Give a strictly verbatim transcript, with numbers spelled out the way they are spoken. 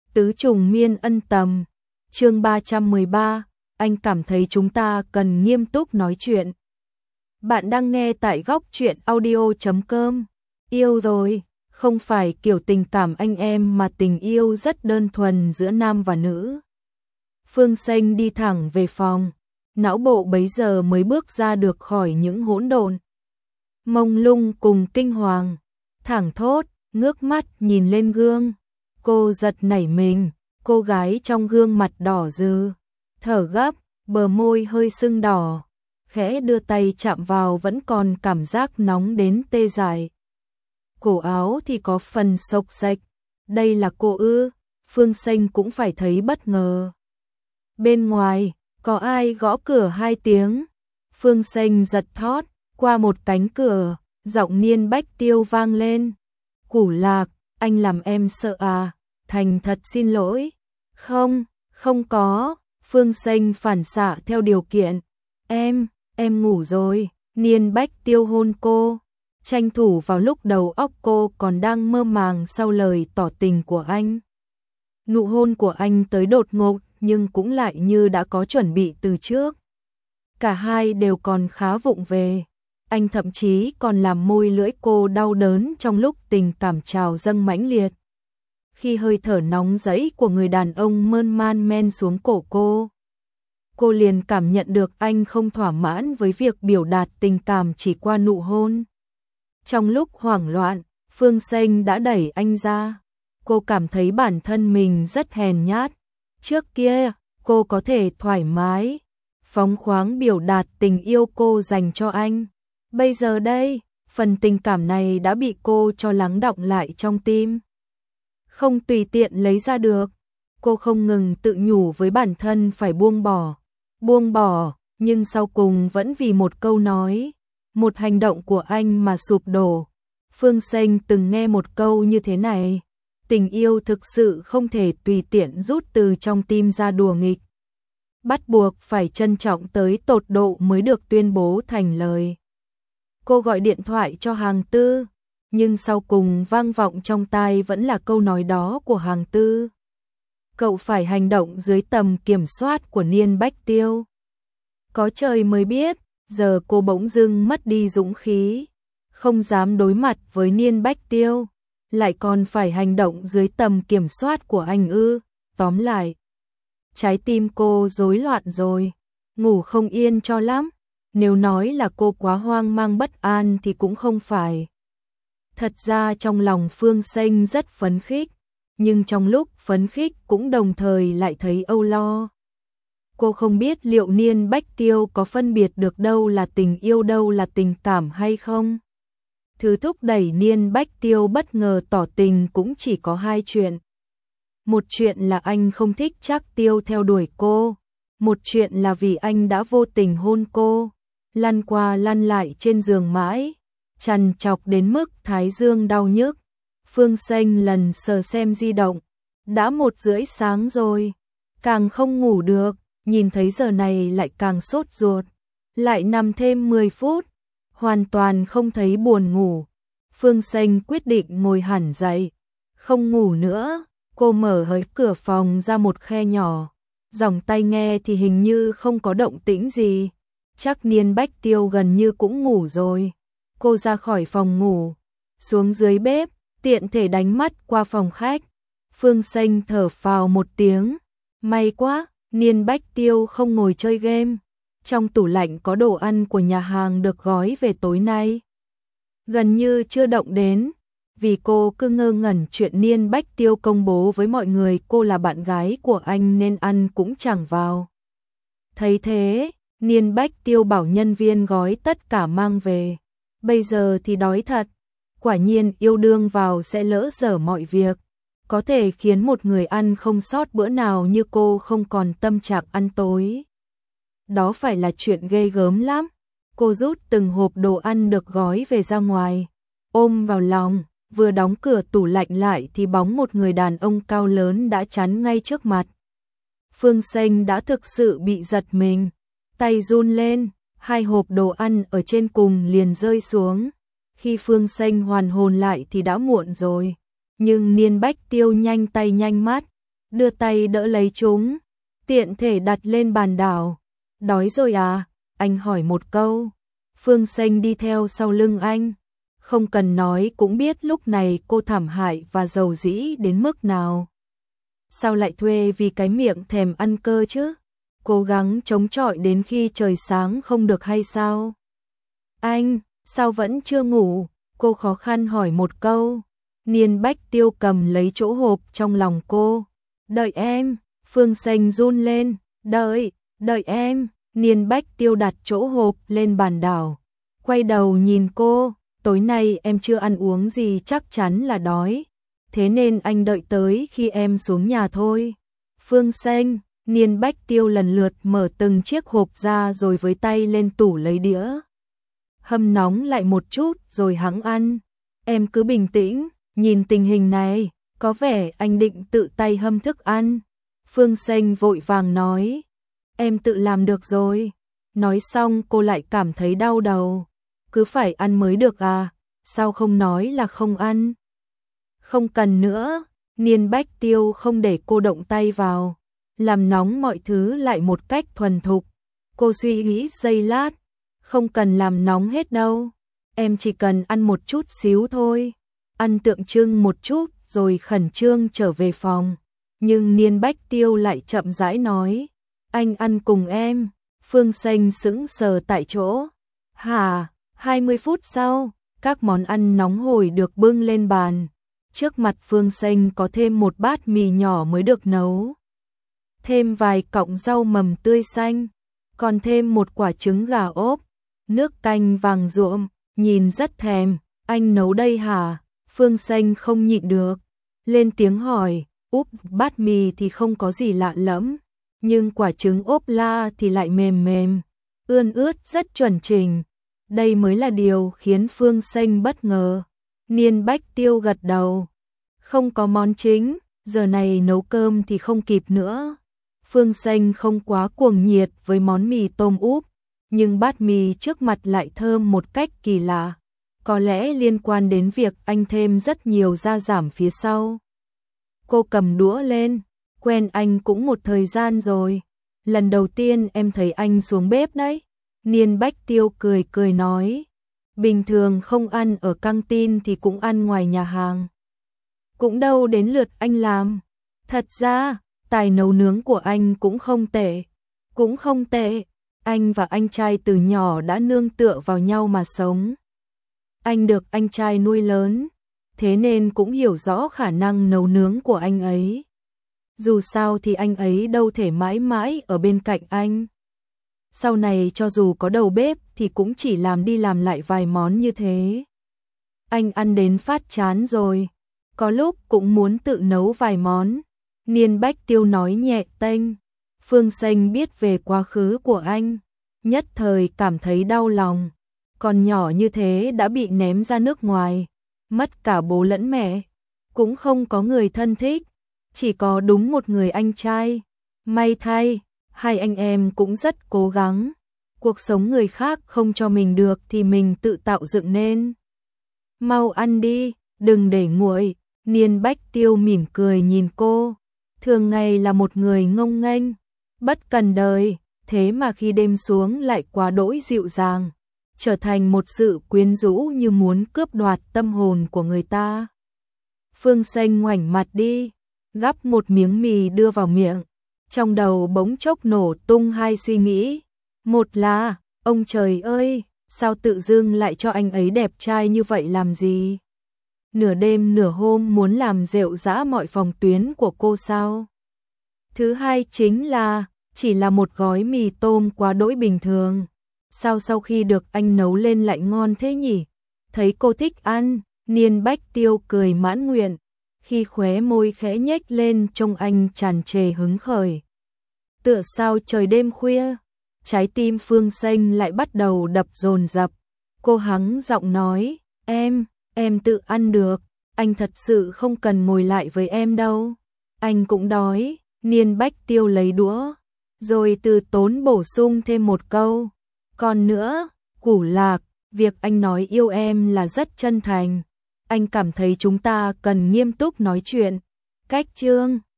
Tứ trùng miên ân tầm. Chương ba trăm mười ba, anh cảm thấy chúng ta cần nghiêm túc nói chuyện. Bạn đang nghe tại góc truyện audio chấm com. Yêu rồi, không phải kiểu tình cảm anh em mà tình yêu rất đơn thuần giữa nam và nữ. Phương Xanh đi thẳng về phòng, não bộ bấy giờ mới bước ra được khỏi những hỗn độn mông lung cùng kinh hoàng, thẳng thốt, ngước mắt nhìn lên gương. Cô giật nảy mình, cô gái trong gương mặt đỏ rừ, thở gấp, bờ môi hơi sưng đỏ, khẽ đưa tay chạm vào vẫn còn cảm giác nóng đến tê dại. Cổ áo thì có phần xộc xệch, đây là cô ư? Phương Xanh cũng phải thấy bất ngờ. Bên ngoài, có ai gõ cửa hai tiếng. Phương Xanh giật thót, qua một cánh cửa, giọng Niên Bách Tiêu vang lên. Củ Lạc, anh làm em sợ à? Thành thật xin lỗi. Không, không có. Phương Xanh phản xạ theo điều kiện. Em, em ngủ rồi. Niên Bách Tiêu hôn cô, tranh thủ vào lúc đầu óc cô còn đang mơ màng sau lời tỏ tình của anh. Nụ hôn của anh tới đột ngột nhưng cũng lại như đã có chuẩn bị từ trước. Cả hai đều còn khá vụng về. Anh thậm chí còn làm môi lưỡi cô đau đớn trong lúc tình cảm trào dâng mãnh liệt. Khi hơi thở nóng rẫy của người đàn ông mơn man men xuống cổ cô, cô liền cảm nhận được anh không thỏa mãn với việc biểu đạt tình cảm chỉ qua nụ hôn. Trong lúc hoảng loạn, Phương Xanh đã đẩy anh ra. Cô cảm thấy bản thân mình rất hèn nhát. Trước kia, cô có thể thoải mái, phóng khoáng biểu đạt tình yêu cô dành cho anh. Bây giờ đây, phần tình cảm này đã bị cô cho lắng đọng lại trong tim, không tùy tiện lấy ra được. Cô không ngừng tự nhủ với bản thân phải buông bỏ, buông bỏ, nhưng sau cùng vẫn vì một câu nói, một hành động của anh mà sụp đổ. Phương Xanh từng nghe một câu như thế này: tình yêu thực sự không thể tùy tiện rút từ trong tim ra đùa nghịch, bắt buộc phải trân trọng tới tột độ mới được tuyên bố thành lời. Cô gọi điện thoại cho Hàng Tư, nhưng sau cùng vang vọng trong tai vẫn là câu nói đó của Hàng Tư. Cậu phải hành động dưới tầm kiểm soát của Niên Bách Tiêu. Có trời mới biết, giờ cô bỗng dưng mất đi dũng khí, không dám đối mặt với Niên Bách Tiêu, lại còn phải hành động dưới tầm kiểm soát của anh ư? Tóm lại, trái tim cô rối loạn rồi, ngủ không yên cho lắm. Nếu nói là cô quá hoang mang bất an thì cũng không phải. Thật ra trong lòng Phương Xanh rất phấn khích, nhưng trong lúc phấn khích cũng đồng thời lại thấy âu lo. Cô không biết liệu Niên Bách Tiêu có phân biệt được đâu là tình yêu đâu là tình cảm hay không. Thứ thúc đẩy Niên Bách Tiêu bất ngờ tỏ tình cũng chỉ có hai chuyện. Một chuyện là anh không thích Trác Tiêu theo đuổi cô, một chuyện là vì anh đã vô tình hôn cô, lăn qua lăn lại trên giường mãi, trằn trọc đến mức thái dương đau nhức. Phương Xanh lần sờ xem di động, đã một rưỡi sáng rồi, càng không ngủ được, nhìn thấy giờ này lại càng sốt ruột, lại nằm thêm mười phút, hoàn toàn không thấy buồn ngủ. Phương Xanh quyết định ngồi hẳn dậy, không ngủ nữa. Cô mở hới cửa phòng ra một khe nhỏ, dòng tai nghe thì hình như không có động tĩnh gì, chắc Niên Bách Tiêu gần như cũng ngủ rồi. Cô ra khỏi phòng ngủ, xuống dưới bếp, tiện thể đánh mắt qua phòng khách. Phương Xanh thở phào một tiếng, may quá, Niên Bách Tiêu không ngồi chơi game. Trong tủ lạnh có đồ ăn của nhà hàng được gói về tối nay, gần như chưa động đến. Vì cô cứ ngơ ngẩn chuyện Niên Bách Tiêu công bố với mọi người cô là bạn gái của anh nên ăn cũng chẳng vào. Thấy thế, Niên Bách Tiêu bảo nhân viên gói tất cả mang về. Bây giờ thì đói thật. Quả nhiên yêu đương vào sẽ lỡ dở mọi việc. Có thể khiến một người ăn không sót bữa nào như cô không còn tâm trạng ăn tối. Đó phải là chuyện ghê gớm lắm. Cô rút từng hộp đồ ăn được gói về ra ngoài, ôm vào lòng. Vừa đóng cửa tủ lạnh lại thì bóng một người đàn ông cao lớn đã chắn ngay trước mặt. Phương Xanh đã thực sự bị giật mình, tay run lên, hai hộp đồ ăn ở trên cùng liền rơi xuống. Khi Phương Xanh hoàn hồn lại thì đã muộn rồi, nhưng Niên Bách Tiêu nhanh tay nhanh mắt, đưa tay đỡ lấy chúng, tiện thể đặt lên bàn đảo. Đói rồi à? Anh hỏi một câu. Phương Xanh đi theo sau lưng anh. Không cần nói cũng biết lúc này cô thảm hại và dầu dĩ đến mức nào. Sao lại thuê vì cái miệng thèm ăn cơ chứ? Cố gắng chống chọi đến khi trời sáng không được hay sao? Anh, sao vẫn chưa ngủ? Cô khó khăn hỏi một câu. Niên Bách Tiêu cầm lấy chỗ hộp trong lòng cô. Đợi em. Phương Xanh run lên. Đợi, đợi em. Niên Bách Tiêu đặt chỗ hộp lên bàn đảo. Quay đầu nhìn cô. Tối nay em chưa ăn uống gì, chắc chắn là đói. Thế nên anh đợi tới khi em xuống nhà thôi. Phương Xanh, Niên Bách Tiêu lần lượt mở từng chiếc hộp ra rồi với tay lên tủ lấy đĩa. Hâm nóng lại một chút rồi hẵng ăn. Em cứ bình tĩnh, nhìn tình hình này, có vẻ anh định tự tay hâm thức ăn. Phương Xanh vội vàng nói, em tự làm được rồi. Nói xong cô lại cảm thấy đau đầu. Cứ phải ăn mới được à, sao không nói là không ăn? Không cần nữa, Niên Bách Tiêu không để cô động tay vào, làm nóng mọi thứ lại một cách thuần thục. Cô suy nghĩ giây lát, không cần làm nóng hết đâu, em chỉ cần ăn một chút xíu thôi. Ăn tượng trưng một chút rồi khẩn trương trở về phòng. Nhưng Niên Bách Tiêu lại chậm rãi nói, anh ăn cùng em. Phương Xanh sững sờ tại chỗ. Hả? hai mươi phút sau, các món ăn nóng hổi được bưng lên bàn. Trước mặt Phương Xanh có thêm một bát mì nhỏ mới được nấu. Thêm vài cọng rau mầm tươi xanh. Còn thêm một quả trứng gà ốp. Nước canh vàng ruộm, nhìn rất thèm. Anh nấu đây hả? Phương Xanh không nhịn được. Lên tiếng hỏi, úp bát mì thì không có gì lạ lẫm. Nhưng quả trứng ốp la thì lại mềm mềm, ươn ướt rất chuẩn chỉnh. Đây mới là điều khiến Phương Xanh bất ngờ. Niên Bách Tiêu gật đầu. Không có món chính, giờ này nấu cơm thì không kịp nữa. Phương Xanh không quá cuồng nhiệt với món mì tôm úp, nhưng bát mì trước mặt lại thơm một cách kỳ lạ. Có lẽ liên quan đến việc anh thêm rất nhiều gia giảm phía sau. Cô cầm đũa lên, quen anh cũng một thời gian rồi. Lần đầu tiên em thấy anh xuống bếp đấy. Niên Bách Tiêu cười cười nói, bình thường không ăn ở căng tin thì cũng ăn ngoài nhà hàng. Cũng đâu đến lượt anh làm. Thật ra, tài nấu nướng của anh cũng không tệ. Cũng không tệ, anh và anh trai từ nhỏ đã nương tựa vào nhau mà sống. Anh được anh trai nuôi lớn, thế nên cũng hiểu rõ khả năng nấu nướng của anh ấy. Dù sao thì anh ấy đâu thể mãi mãi ở bên cạnh anh. Sau này cho dù có đầu bếp thì cũng chỉ làm đi làm lại vài món như thế. Anh ăn đến phát chán rồi, có lúc cũng muốn tự nấu vài món. Niên Bách Tiêu nói nhẹ tênh. Phương Xanh biết về quá khứ của anh, nhất thời cảm thấy đau lòng. Còn nhỏ như thế đã bị ném ra nước ngoài, mất cả bố lẫn mẹ, cũng không có người thân thích, chỉ có đúng một người anh trai. May thay, hai anh em cũng rất cố gắng. Cuộc sống người khác không cho mình được thì mình tự tạo dựng nên. Mau ăn đi, đừng để nguội. Niên Bách Tiêu mỉm cười nhìn cô. Thường ngày là một người ngông nghênh, bất cần đời, thế mà khi đêm xuống lại quá đỗi dịu dàng, trở thành một sự quyến rũ như muốn cướp đoạt tâm hồn của người ta. Phương Xanh ngoảnh mặt đi, gắp một miếng mì đưa vào miệng. Trong đầu bỗng chốc nổ tung hai suy nghĩ. Một là, ông trời ơi, sao tự dưng lại cho anh ấy đẹp trai như vậy làm gì? Nửa đêm nửa hôm muốn làm rệu rã mọi phòng tuyến của cô sao? Thứ hai chính là, chỉ là một gói mì tôm quá đỗi bình thường. Sao sau khi được anh nấu lên lại ngon thế nhỉ? Thấy cô thích ăn, Niên Bách Tiêu cười mãn nguyện. Khi khóe môi khẽ nhếch lên trông anh tràn trề hứng khởi. Tựa sao trời đêm khuya, trái tim Phương Xanh lại bắt đầu đập dồn dập. Cô hắng giọng nói, em, em tự ăn được, anh thật sự không cần ngồi lại với em đâu. Anh cũng đói. Niên Bách Tiêu lấy đũa, rồi từ tốn bổ sung thêm một câu. Còn nữa, Củ Lạc, việc anh nói yêu em là rất chân thành. Anh cảm thấy chúng ta cần nghiêm túc nói chuyện. Cách chương